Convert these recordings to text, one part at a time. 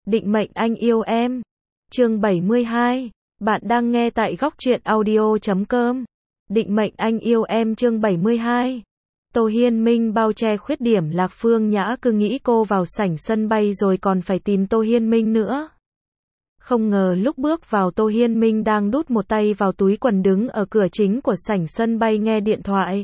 Định mệnh anh yêu em. Chương 72. Bạn đang nghe tại góc truyện audio.com. Định mệnh anh yêu em chương 72. Tô Hiên Minh bao che khuyết điểm Lạc Phương Nhã cứ nghĩ cô vào sảnh sân bay rồi còn phải tìm Tô Hiên Minh nữa. Không ngờ lúc bước vào Tô Hiên Minh đang đút một tay vào túi quần đứng ở cửa chính của sảnh sân bay nghe điện thoại.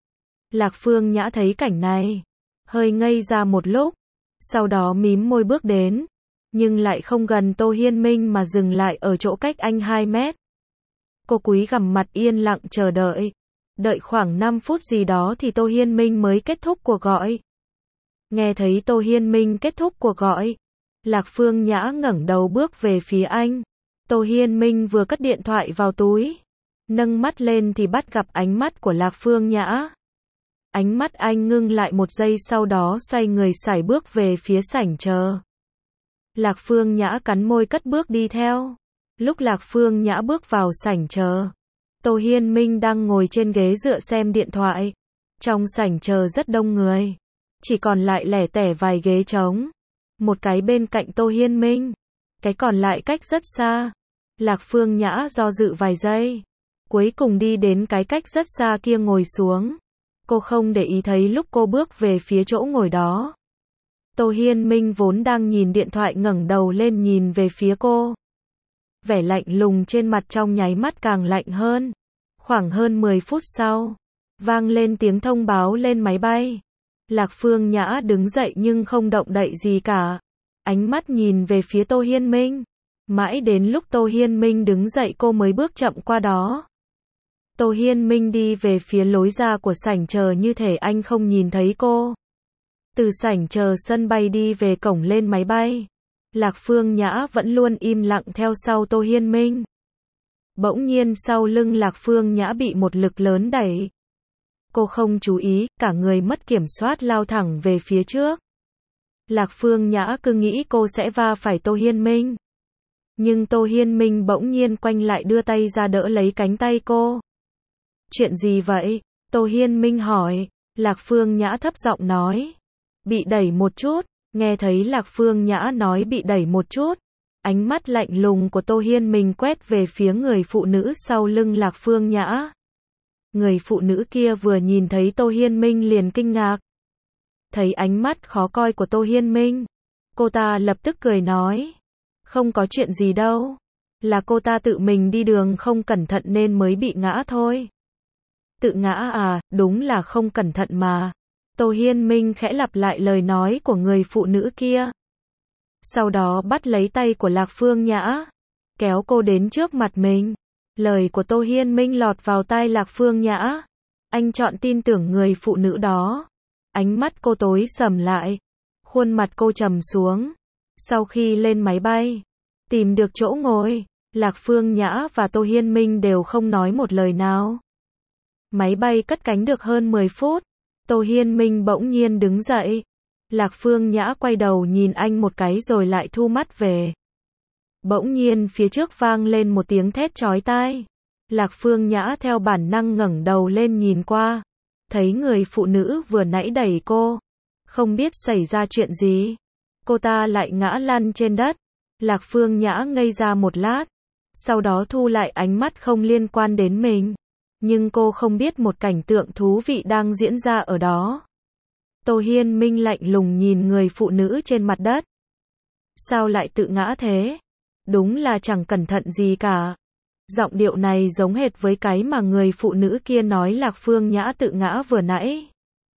Lạc Phương Nhã thấy cảnh này, hơi ngây ra một lúc, sau đó mím môi bước đến, nhưng lại không gần Tô Hiên Minh mà dừng lại ở chỗ cách anh 2 mét. Cô cúi gằm mặt yên lặng chờ đợi. Đợi khoảng 5 phút gì đó thì Tô Hiên Minh mới kết thúc cuộc gọi. Nghe thấy Tô Hiên Minh kết thúc cuộc gọi, Lạc Phương Nhã ngẩng đầu bước về phía anh. Tô Hiên Minh vừa cất điện thoại vào túi, nâng mắt lên thì bắt gặp ánh mắt của Lạc Phương Nhã. Ánh mắt anh ngưng lại một giây, sau đó xoay người sải bước về phía sảnh chờ. Lạc Phương Nhã cắn môi cất bước đi theo. Lúc Lạc Phương Nhã bước vào sảnh chờ, Tô Hiên Minh đang ngồi trên ghế dựa xem điện thoại. Trong sảnh chờ rất đông người, chỉ còn lại lẻ tẻ vài ghế trống. Một cái bên cạnh Tô Hiên Minh, cái còn lại cách rất xa. Lạc Phương Nhã do dự vài giây, cuối cùng đi đến cái cách rất xa kia ngồi xuống. Cô không để ý thấy lúc cô bước về phía chỗ ngồi đó, Tô Hiên Minh vốn đang nhìn điện thoại ngẩng đầu lên nhìn về phía cô. Vẻ lạnh lùng trên mặt trong nháy mắt càng lạnh hơn. Khoảng hơn 10 phút sau, vang lên tiếng thông báo lên máy bay. Lạc Phương Nhã đứng dậy nhưng không động đậy gì cả. Ánh mắt nhìn về phía Tô Hiên Minh. Mãi đến lúc Tô Hiên Minh đứng dậy cô mới bước chậm qua đó. Tô Hiên Minh đi về phía lối ra của sảnh chờ như thể anh không nhìn thấy cô. Từ sảnh chờ sân bay đi về cổng lên máy bay, Lạc Phương Nhã vẫn luôn im lặng theo sau Tô Hiên Minh. Bỗng nhiên sau lưng Lạc Phương Nhã bị một lực lớn đẩy. Cô không chú ý, cả người mất kiểm soát lao thẳng về phía trước. Lạc Phương Nhã cứ nghĩ cô sẽ va phải Tô Hiên Minh. Nhưng Tô Hiên Minh bỗng nhiên quay lại đưa tay ra đỡ lấy cánh tay cô. Chuyện gì vậy? Tô Hiên Minh hỏi. Lạc Phương Nhã thấp giọng nói. Bị đẩy một chút. Nghe thấy Lạc Phương Nhã nói bị đẩy một chút, ánh mắt lạnh lùng của Tô Hiên Minh quét về phía người phụ nữ sau lưng Lạc Phương Nhã. Người phụ nữ kia vừa nhìn thấy Tô Hiên Minh liền kinh ngạc. Thấy ánh mắt khó coi của Tô Hiên Minh, cô ta lập tức cười nói. Không có chuyện gì đâu. Là cô ta tự mình đi đường không cẩn thận nên mới bị ngã thôi. Tự ngã à, đúng là không cẩn thận mà. Tô Hiên Minh khẽ lặp lại lời nói của người phụ nữ kia. Sau đó bắt lấy tay của Lạc Phương Nhã, kéo cô đến trước mặt mình. Lời của Tô Hiên Minh lọt vào tai Lạc Phương Nhã. Anh chọn tin tưởng người phụ nữ đó. Ánh mắt cô tối sầm lại. Khuôn mặt cô trầm xuống. Sau khi lên máy bay, tìm được chỗ ngồi, Lạc Phương Nhã và Tô Hiên Minh đều không nói một lời nào. Máy bay cất cánh được hơn 10 phút. Tô Hiên Minh bỗng nhiên đứng dậy. Lạc Phương Nhã quay đầu nhìn anh một cái rồi lại thu mắt về. Bỗng nhiên phía trước vang lên một tiếng thét chói tai. Lạc Phương Nhã theo bản năng ngẩng đầu lên nhìn qua. Thấy người phụ nữ vừa nãy đẩy cô. Không biết xảy ra chuyện gì. Cô ta lại ngã lăn trên đất. Lạc Phương Nhã ngây ra một lát. Sau đó thu lại ánh mắt không liên quan đến mình. Nhưng cô không biết một cảnh tượng thú vị đang diễn ra ở đó. Tô Hiên Minh lạnh lùng nhìn người phụ nữ trên mặt đất. Sao lại tự ngã thế? Đúng là chẳng cẩn thận gì cả. Giọng điệu này giống hệt với cái mà người phụ nữ kia nói Lạc Phương Nhã tự ngã vừa nãy.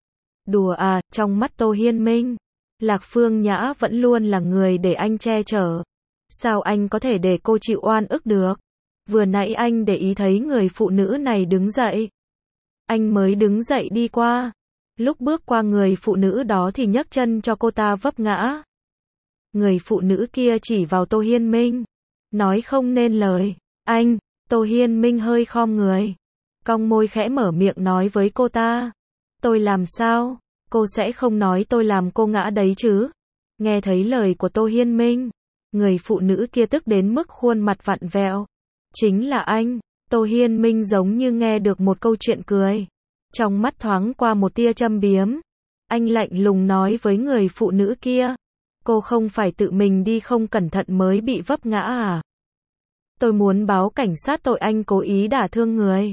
Đùa à, trong mắt Tô Hiên Minh, Lạc Phương Nhã vẫn luôn là người để anh che chở. Sao anh có thể để cô chịu oan ức được? Vừa nãy anh để ý thấy người phụ nữ này đứng dậy. Anh mới đứng dậy đi qua. Lúc bước qua người phụ nữ đó thì nhấc chân cho cô ta vấp ngã. Người phụ nữ kia chỉ vào Tô Hiên Minh, nói không nên lời. Anh, Tô Hiên Minh hơi khom người, cong môi khẽ mở miệng nói với cô ta. Tôi làm sao? Cô sẽ không nói tôi làm cô ngã đấy chứ? Nghe thấy lời của Tô Hiên Minh, người phụ nữ kia tức đến mức khuôn mặt vặn vẹo. Chính là anh. Tô Hiên Minh giống như nghe được một câu chuyện cười. Trong mắt thoáng qua một tia châm biếm. Anh lạnh lùng nói với người phụ nữ kia. Cô không phải tự mình đi không cẩn thận mới bị vấp ngã à? Tôi muốn báo cảnh sát tội anh cố ý đả thương người.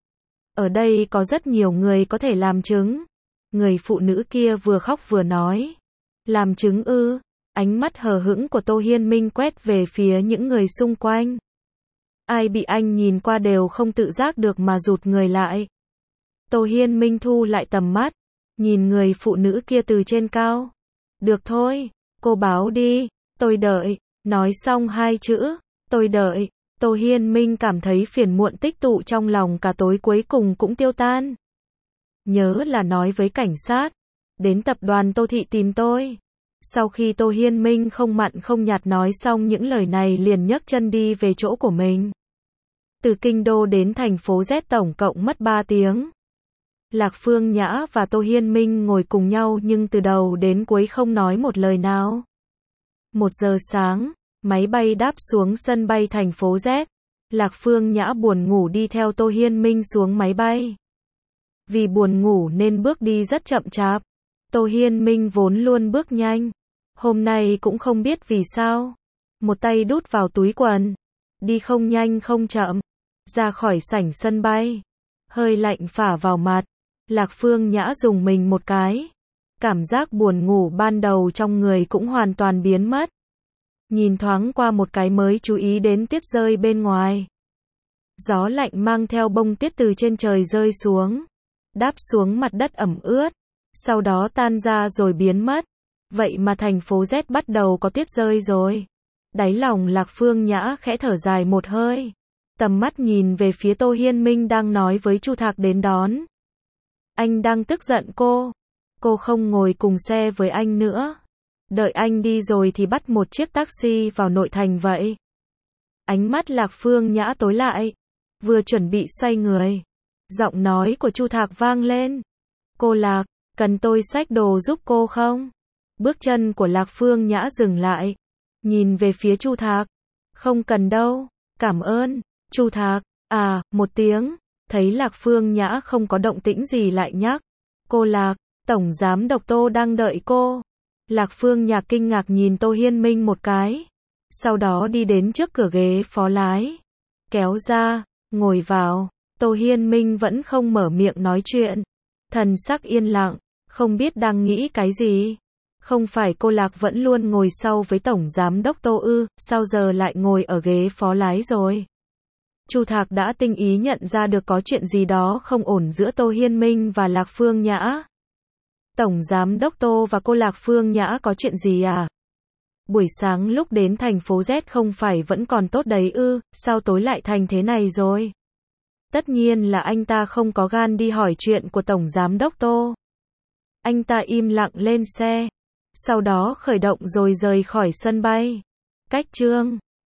Ở đây có rất nhiều người có thể làm chứng. Người phụ nữ kia vừa khóc vừa nói. Làm chứng ư? Ánh mắt hờ hững của Tô Hiên Minh quét về phía những người xung quanh. Ai bị anh nhìn qua đều không tự giác được mà rụt người lại. Tô Hiên Minh thu lại tầm mắt, nhìn người phụ nữ kia từ trên cao. Được thôi, cô báo đi, tôi đợi. Nói xong hai chữ, tôi đợi. Tô Hiên Minh cảm thấy phiền muộn tích tụ trong lòng cả tối cuối cùng cũng tiêu tan. Nhớ là nói với cảnh sát, đến tập đoàn Tô Thị tìm tôi. Sau khi Tô Hiên Minh không mặn không nhạt nói xong những lời này liền nhấc chân đi về chỗ của mình. Từ Kinh Đô đến thành phố Z tổng cộng mất 3 tiếng. Lạc Phương Nhã và Tô Hiên Minh ngồi cùng nhau nhưng từ đầu đến cuối không nói một lời nào. 1 giờ sáng, máy bay đáp xuống sân bay thành phố Z. Lạc Phương Nhã buồn ngủ đi theo Tô Hiên Minh xuống máy bay. Vì buồn ngủ nên bước đi rất chậm chạp. Tô Hiên Minh vốn luôn bước nhanh. Hôm nay cũng không biết vì sao. Một tay đút vào túi quần. Đi không nhanh không chậm. Ra khỏi sảnh sân bay. Hơi lạnh phả vào mặt. Lạc Phương Nhã rùng mình một cái. Cảm giác buồn ngủ ban đầu trong người cũng hoàn toàn biến mất. Nhìn thoáng qua một cái mới chú ý đến tuyết rơi bên ngoài. Gió lạnh mang theo bông tuyết từ trên trời rơi xuống. Đáp xuống mặt đất ẩm ướt. Sau đó tan ra rồi biến mất. Vậy mà thành phố Z bắt đầu có tuyết rơi rồi. Đáy lòng Lạc Phương Nhã khẽ thở dài một hơi. Tầm mắt nhìn về phía Tô Hiên Minh đang nói với Chu Thạc đến đón. Anh đang tức giận cô. Cô không ngồi cùng xe với anh nữa. Đợi anh đi rồi thì bắt một chiếc taxi vào nội thành vậy. Ánh mắt Lạc Phương Nhã tối lại. Vừa chuẩn bị xoay người. Giọng nói của Chu Thạc vang lên. Cô Lạc, cần tôi xách đồ giúp cô không? Bước chân của Lạc Phương Nhã dừng lại. Nhìn về phía Chu Thạc. Không cần đâu, cảm ơn. Chu Thạc, một tiếng. Thấy Lạc Phương Nhã không có động tĩnh gì lại nhắc. Cô Lạc, Tổng Giám đốc Tô đang đợi cô. Lạc Phương Nhã kinh ngạc nhìn Tô Hiên Minh một cái. Sau đó đi đến trước cửa ghế phó lái. Kéo ra, ngồi vào. Tô Hiên Minh vẫn không mở miệng nói chuyện. Thần sắc yên lặng, không biết đang nghĩ cái gì. Không phải cô Lạc vẫn luôn ngồi sau với Tổng Giám đốc Tô ư, sao giờ lại ngồi ở ghế phó lái rồi? Chu Thạc đã tinh ý nhận ra được có chuyện gì đó không ổn giữa Tô Hiên Minh và Lạc Phương Nhã. Tổng Giám đốc Tô và cô Lạc Phương Nhã có chuyện gì à? Buổi sáng lúc đến thành phố Z không phải vẫn còn tốt đấy ư, sao tối lại thành thế này rồi? Tất nhiên là anh ta không có gan đi hỏi chuyện của Tổng Giám đốc Tô. Anh ta im lặng lên xe. Sau đó khởi động rồi rời khỏi sân bay. Cách chương